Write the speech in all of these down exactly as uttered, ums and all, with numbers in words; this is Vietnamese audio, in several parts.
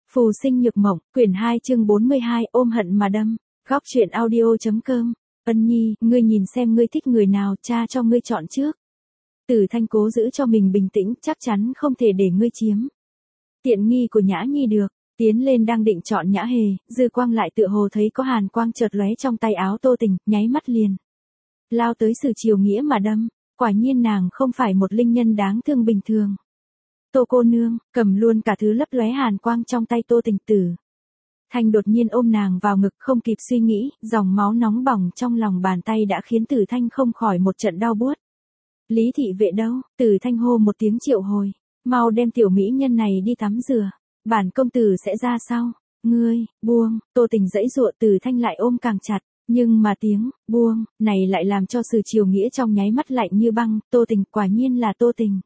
Phù sinh nhược mộng, quyển hai chương bốn mươi hai, ôm hận mà đâm. Góc truyện audio.com. Ân Nhi, ngươi nhìn xem ngươi thích người nào, cha cho ngươi chọn trước. Tử Thanh cố giữ cho mình bình tĩnh, chắc chắn không thể để ngươi chiếm tiện nghi của Nhã Nhi được. Tiến lên đang định chọn Nhã Hề, dư quang lại tựa hồ thấy có hàn quang chợt lóe trong tay áo Tô Tình, nháy mắt liền lao tới Sử Triều Nghĩa mà đâm. Quả nhiên nàng không phải một linh nhân đáng thương bình thường. Tô cô nương, cầm luôn cả thứ lấp lóe hàn quang trong tay Tô Tình. Tử Thanh đột nhiên ôm nàng vào ngực, không kịp suy nghĩ, dòng máu nóng bỏng trong lòng bàn tay đã khiến Tử Thanh không khỏi một trận đau buốt. Lý thị vệ đâu? Tử Thanh hô một tiếng triệu hồi, mau đem tiểu mỹ nhân này đi tắm rửa, bản công tử sẽ ra sau. Ngươi, buông. Tô Tình giãy giụa, Tử Thanh lại ôm càng chặt, nhưng mà tiếng buông này lại làm cho Sử Triều Nghĩa trong nháy mắt lạnh như băng. Tô Tình, quả nhiên là Tô Tình.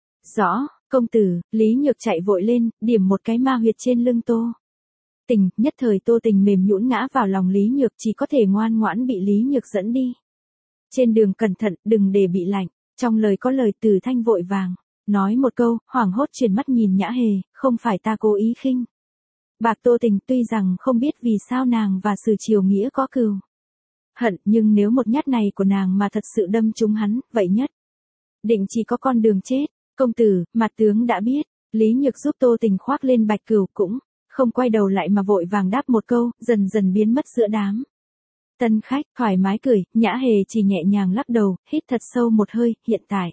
Rõ, công tử. Lý Nhược chạy vội lên, điểm một cái ma huyệt trên lưng Tô Tình, nhất thời Tô Tình mềm nhũn ngã vào lòng Lý Nhược, chỉ có thể ngoan ngoãn bị Lý Nhược dẫn đi. Trên đường cẩn thận, đừng để bị lạnh. Trong lời có lời. Tử Thanh vội vàng nói một câu, hoảng hốt chuyển mắt nhìn Nhã Hề, không phải ta cố ý khinh bạc Tô Tình, tuy rằng không biết vì sao nàng và Sử Triều Nghĩa có cừu hận, nhưng nếu một nhát này của nàng mà thật sự đâm trúng hắn, vậy nhất định chỉ có con đường chết. Công tử, mặt tướng đã biết. Lý Nhược giúp Tô Tình khoác lên bạch cừu, cũng không quay đầu lại mà vội vàng đáp một câu, dần dần biến mất giữa đám tân khách. Thoải mái cười, Nhã Hề chỉ nhẹ nhàng lắc đầu, hít thật sâu một hơi. Hiện tại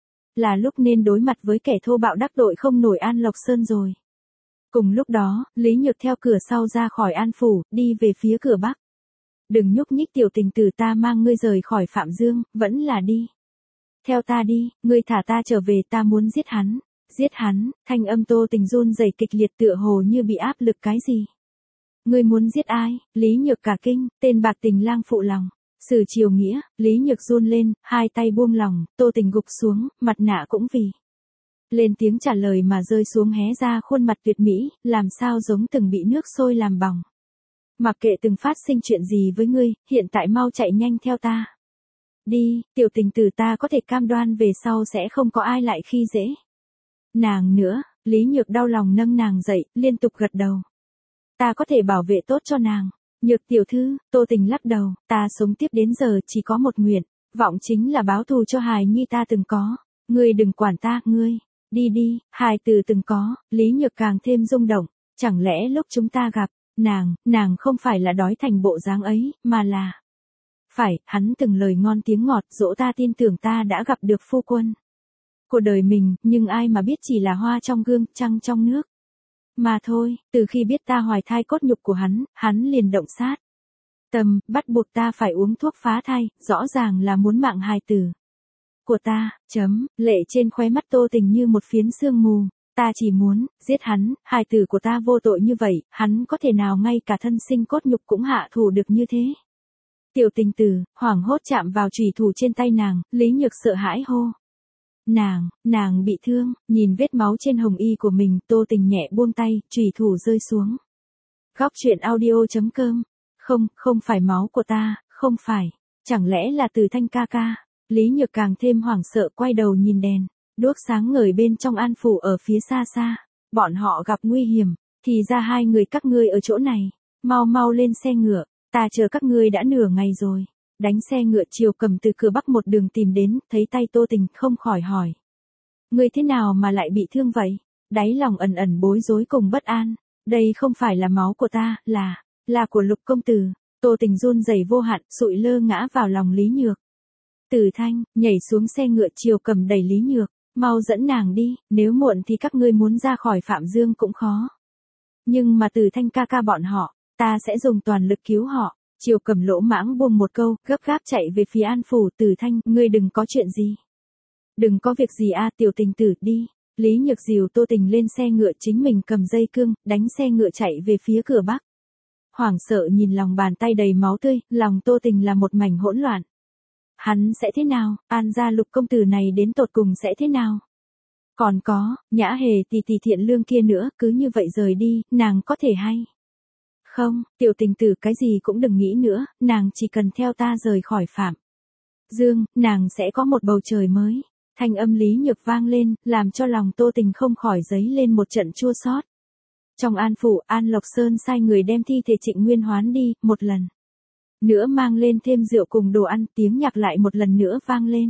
là lúc nên đối mặt với kẻ thô bạo đắc tội không nổi An Lộc Sơn rồi. Cùng lúc đó, Lý Nhược theo cửa sau ra khỏi An Phủ, đi về phía cửa Bắc. Đừng nhúc nhích tiểu tình tử, ta mang ngươi rời khỏi Phạm Dương, vẫn là đi theo ta đi, ngươi thả ta trở về, ta muốn giết hắn. Giết hắn? Thanh âm Tô Tình run rẩy kịch liệt, tựa hồ như bị áp lực cái gì. Ngươi muốn giết ai? Lý Nhược cả kinh, tên bạc tình lang phụ lòng Sử Triều Nghĩa. Lý Nhược run lên, hai tay buông lỏng, Tô Tình gục xuống, mặt nạ cũng vì lên tiếng trả lời mà rơi xuống, hé ra khuôn mặt tuyệt mỹ, làm sao giống từng bị nước sôi làm bỏng. Mặc kệ từng phát sinh chuyện gì với ngươi, hiện tại mau chạy nhanh theo ta. Đi, tiểu tình tử, ta có thể cam đoan về sau sẽ không có ai lại khi dễ nàng nữa. Lý Nhược đau lòng nâng nàng dậy, liên tục gật đầu. Ta có thể bảo vệ tốt cho nàng. Nhược tiểu thư. Tô Tình lắc đầu, ta sống tiếp đến giờ chỉ có một nguyện vọng, chính là báo thù cho hài nhi ta từng có. Ngươi đừng quản ta, ngươi đi đi. Hài từ từng có. Lý Nhược càng thêm rung động. Chẳng lẽ lúc chúng ta gặp nàng, nàng không phải là đói thành bộ dáng ấy, mà là phải, hắn từng lời ngon tiếng ngọt dỗ ta tin tưởng ta đã gặp được phu quân của đời mình, nhưng ai mà biết chỉ là hoa trong gương, trăng trong nước mà thôi. Từ khi biết ta hoài thai cốt nhục của hắn, hắn liền động sát tâm, bắt buộc ta phải uống thuốc phá thai, rõ ràng là muốn mạng hài tử của ta. Chấm, lệ trên khóe mắt Tô Tình như một phiến sương mù. Ta chỉ muốn giết hắn, hài tử của ta vô tội như vậy, hắn có thể nào ngay cả thân sinh cốt nhục cũng hạ thủ được như thế. Tiểu tình tử. Hoảng hốt chạm vào chùy thủ trên tay nàng, Lý Nhược sợ hãi hô. Nàng, nàng bị thương. Nhìn vết máu trên hồng y của mình, Tô Tình nhẹ buông tay, chùy thủ rơi xuống. Góc truyện audio.com. Không, không phải máu của ta, không phải. Chẳng lẽ là Từ Thanh ca ca? Lý Nhược càng thêm hoảng sợ, quay đầu nhìn đèn đuốc sáng ngời bên trong An Phủ ở phía xa xa. Bọn họ gặp nguy hiểm, thì ra hai người các ngươi ở chỗ này. Mau mau lên xe ngựa, ta chờ các ngươi đã nửa ngày rồi. Đánh xe ngựa, Triều Cầm từ cửa Bắc một đường tìm đến, thấy tay Tô Tình, không khỏi hỏi. Ngươi thế nào mà lại bị thương vậy? Đáy lòng ẩn ẩn bối rối cùng bất an. Đây không phải là máu của ta, là, là của Lục công tử. Tô Tình run rẩy vô hạn, sụi lơ ngã vào lòng Lý Nhược. Tử Thanh, nhảy xuống xe ngựa, Triều Cầm đẩy Lý Nhược. Mau dẫn nàng đi, nếu muộn thì các ngươi muốn ra khỏi Phạm Dương cũng khó. Nhưng mà Tử Thanh ca ca bọn họ, ta sẽ dùng toàn lực cứu họ. Triều Cầm lỗ mãng buông một câu, gấp gáp chạy về phía An Phủ. Tử Thanh, ngươi đừng có chuyện gì. Đừng có việc gì a, tiểu tình tử, đi. Lý Nhược dìu Tô Tình lên xe ngựa, chính mình cầm dây cương, đánh xe ngựa chạy về phía cửa Bắc. Hoảng sợ nhìn lòng bàn tay đầy máu tươi, lòng Tô Tình là một mảnh hỗn loạn. Hắn sẽ thế nào? An gia Lục công tử này đến tột cùng sẽ thế nào? Còn có, Nhã Hề tỷ tỷ thiện lương kia nữa, cứ như vậy rời đi, nàng có thể hay không? Tiểu tình tử, cái gì cũng đừng nghĩ nữa, nàng chỉ cần theo ta rời khỏi Phạm Dương, nàng sẽ có một bầu trời mới. Thanh âm Lý Nhược vang lên, làm cho lòng Tô Tình không khỏi dấy lên một trận chua xót. Trong An Phủ, An Lộc Sơn sai người đem thi thể Trịnh Nguyên Hoán đi, một lần nữa mang lên thêm rượu cùng đồ ăn, tiếng nhạc lại một lần nữa vang lên.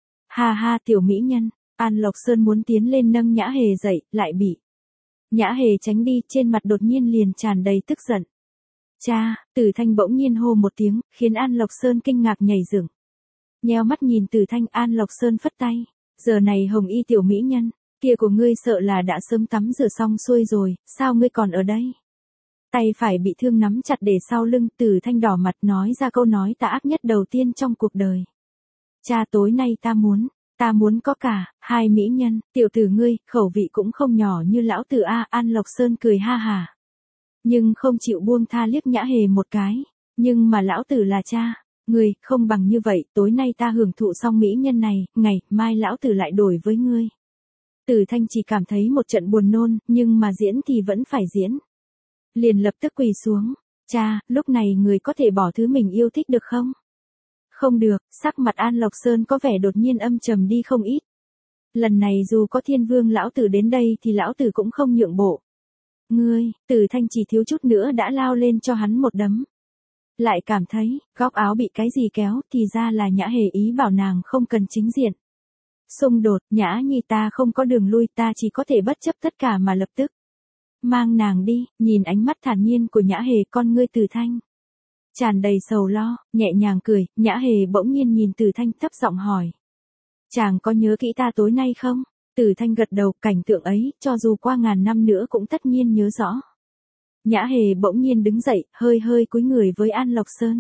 Ha ha tiểu mỹ nhân, An Lộc Sơn muốn tiến lên nâng Nhã Hề dậy, lại bị Nhã Hề tránh đi, trên mặt đột nhiên liền tràn đầy tức giận. Cha, Tử Thanh bỗng nhiên hô một tiếng, khiến An Lộc Sơn kinh ngạc nhảy dựng. Nheo mắt nhìn Tử Thanh, An Lộc Sơn phất tay. Giờ này hồng y tiểu mỹ nhân, kia của ngươi sợ là đã sớm tắm rửa xong xuôi rồi, sao ngươi còn ở đây? Tay phải bị thương nắm chặt để sau lưng, Tử Thanh đỏ mặt nói ra câu nói tà ác nhất đầu tiên trong cuộc đời. Cha tối nay ta muốn, ta muốn có cả, hai mỹ nhân, tiểu tử ngươi, khẩu vị cũng không nhỏ như lão tử a. An Lộc Sơn cười ha hà. Nhưng không chịu buông tha liếc Nhã Hề một cái, nhưng mà lão tử là cha, ngươi, không bằng như vậy, tối nay ta hưởng thụ xong mỹ nhân này, ngày mai lão tử lại đổi với ngươi. Tử Thanh chỉ cảm thấy một trận buồn nôn, nhưng mà diễn thì vẫn phải diễn. Liền lập tức quỳ xuống, cha, lúc này người có thể bỏ thứ mình yêu thích được không? Không được, sắc mặt An Lộc Sơn có vẻ đột nhiên âm trầm đi không ít. Lần này dù có Thiên Vương lão tử đến đây thì lão tử cũng không nhượng bộ. Ngươi, Tử Thanh chỉ thiếu chút nữa đã lao lên cho hắn một đấm. Lại cảm thấy, góc áo bị cái gì kéo, thì ra là Nhã Hề ý bảo nàng không cần chính diện. Xung đột, Nhã Nhi ta không có đường lui, ta chỉ có thể bất chấp tất cả mà lập tức mang nàng đi. Nhìn ánh mắt thản nhiên của Nhã Hề, con ngươi Tử Thanh tràn đầy sầu lo, nhẹ nhàng cười, Nhã Hề bỗng nhiên nhìn Tử Thanh thấp giọng hỏi. Chàng có nhớ kỹ ta tối nay không? Tử Thanh gật đầu, cảnh tượng ấy, cho dù qua ngàn năm nữa cũng tất nhiên nhớ rõ. Nhã Hề bỗng nhiên đứng dậy, hơi hơi cúi người với An Lộc Sơn.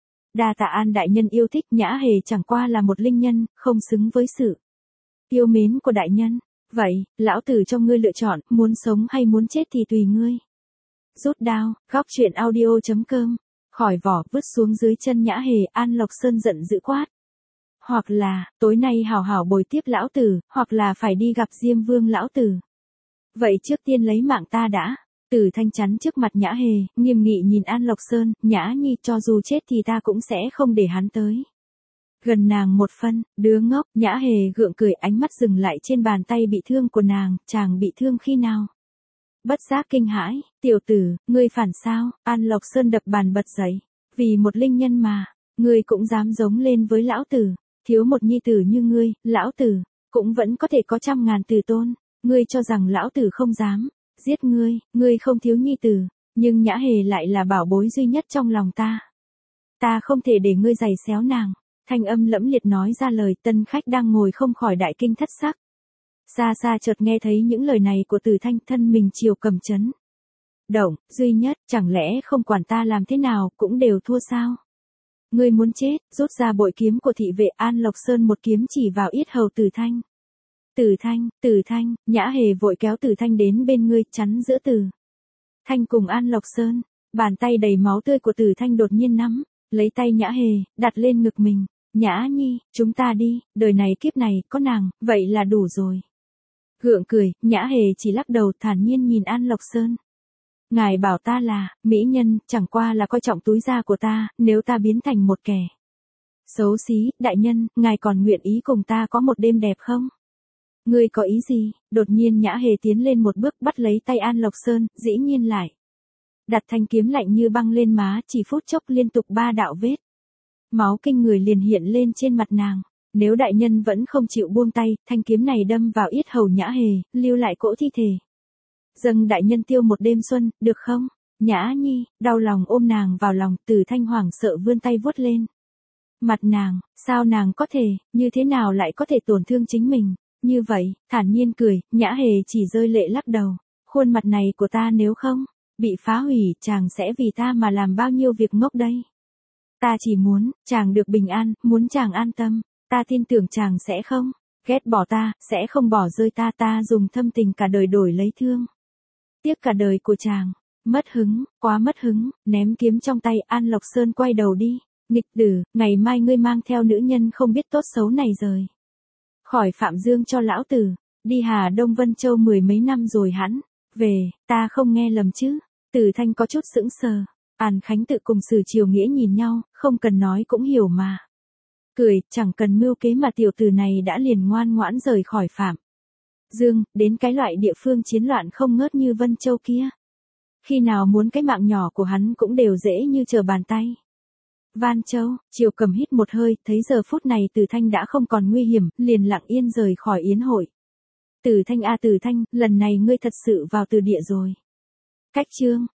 Đa tạ An đại nhân yêu thích, Nhã Hề chẳng qua là một linh nhân, không xứng với sự yêu mến của đại nhân. Vậy, lão tử cho ngươi lựa chọn, muốn sống hay muốn chết thì tùy ngươi. Rút đao, góc truyện audio chấm com, khỏi vỏ, vứt xuống dưới chân Nhã Hề. An Lộc Sơn giận dữ quát. Hoặc là, tối nay hảo hảo bồi tiếp lão tử, hoặc là phải đi gặp Diêm Vương lão tử. Vậy trước tiên lấy mạng ta đã. Tử Thanh chắn trước mặt Nhã Hề, nghiêm nghị nhìn An Lộc Sơn, Nhã Nhi cho dù chết thì ta cũng sẽ không để hắn tới gần nàng một phân. Đứa ngốc. Nhã Hề gượng cười, ánh mắt dừng lại trên bàn tay bị thương của nàng. Chàng bị thương khi nào? Bất giác kinh hãi, tiểu tử, ngươi phản sao? An Lộc Sơn đập bàn bật dậy. Vì một linh nhân mà, ngươi cũng dám giống lên với lão tử. Thiếu một nhi tử như ngươi, lão tử cũng vẫn có thể có trăm ngàn tử tôn. Ngươi cho rằng lão tử không dám giết ngươi, ngươi không thiếu nhi tử, nhưng Nhã Hề lại là bảo bối duy nhất trong lòng ta. Ta không thể để ngươi giày xéo nàng. Thanh âm lẫm liệt nói ra lời, tân khách đang ngồi không khỏi đại kinh thất sắc. Xa xa chợt nghe thấy những lời này của Tử Thanh, thân mình chiều cầm chấn động, duy nhất, chẳng lẽ không quản ta làm thế nào, cũng đều thua sao? Ngươi muốn chết, rút ra bội kiếm của thị vệ. An Lộc Sơn một kiếm chỉ vào yết hầu Tử Thanh. Tử Thanh, Tử Thanh, Nhã Hề vội kéo Tử Thanh đến bên ngươi, chắn giữa Tử Thanh cùng An Lộc Sơn. Bàn tay đầy máu tươi của Tử Thanh đột nhiên nắm lấy tay Nhã Hề, đặt lên ngực mình. Nhã Nhi, chúng ta đi, đời này kiếp này, có nàng, vậy là đủ rồi. Gượng cười, Nhã Hề chỉ lắc đầu, thản nhiên nhìn An Lộc Sơn. Ngài bảo ta là mỹ nhân, chẳng qua là coi trọng túi da của ta, nếu ta biến thành một kẻ xấu xí, đại nhân, ngài còn nguyện ý cùng ta có một đêm đẹp không? Ngươi có ý gì? Đột nhiên Nhã Hề tiến lên một bước, bắt lấy tay An Lộc Sơn, dĩ nhiên lại đặt thanh kiếm lạnh như băng lên má, chỉ phút chốc liên tục ba đạo vết máu kinh người liền hiện lên trên mặt nàng. Nếu đại nhân vẫn không chịu buông tay, thanh kiếm này đâm vào yết hầu Nhã Hề, lưu lại cỗ thi thể. Dâng đại nhân tiêu một đêm xuân, được không? Nhã Nhi, đau lòng ôm nàng vào lòng, Tử Thanh hoảng sợ vươn tay vuốt lên mặt nàng, sao nàng có thể, như thế nào lại có thể tổn thương chính mình? Như vậy, thản nhiên cười, Nhã Hề chỉ rơi lệ lắc đầu. Khuôn mặt này của ta nếu không bị phá hủy, chàng sẽ vì ta mà làm bao nhiêu việc ngốc đây? Ta chỉ muốn, chàng được bình an, muốn chàng an tâm. Ta tin tưởng chàng sẽ không ghét bỏ ta, sẽ không bỏ rơi ta. Ta dùng thâm tình cả đời đổi lấy thương tiếc cả đời của chàng. Mất hứng, quá mất hứng, ném kiếm trong tay. An Lộc Sơn quay đầu đi. Nghịch tử, ngày mai ngươi mang theo nữ nhân không biết tốt xấu này rời khỏi Phạm Dương cho lão tử. Đi Hà Đông Vân Châu mười mấy năm rồi hẵng về, ta không nghe lầm chứ? Tử Thanh có chút sững sờ. An Khánh Tự cùng Sử Triều Nghĩa nhìn nhau, không cần nói cũng hiểu mà. Cười, chẳng cần mưu kế mà tiểu tử này đã liền ngoan ngoãn rời khỏi Phạm Dương, đến cái loại địa phương chiến loạn không ngớt như Vân Châu kia. Khi nào muốn cái mạng nhỏ của hắn cũng đều dễ như trở bàn tay. Van Châu, Triều Cầm hít một hơi, thấy giờ phút này Từ Thanh đã không còn nguy hiểm, liền lặng yên rời khỏi yến hội. Từ Thanh a Từ Thanh, lần này ngươi thật sự vào từ địa rồi. Cách chương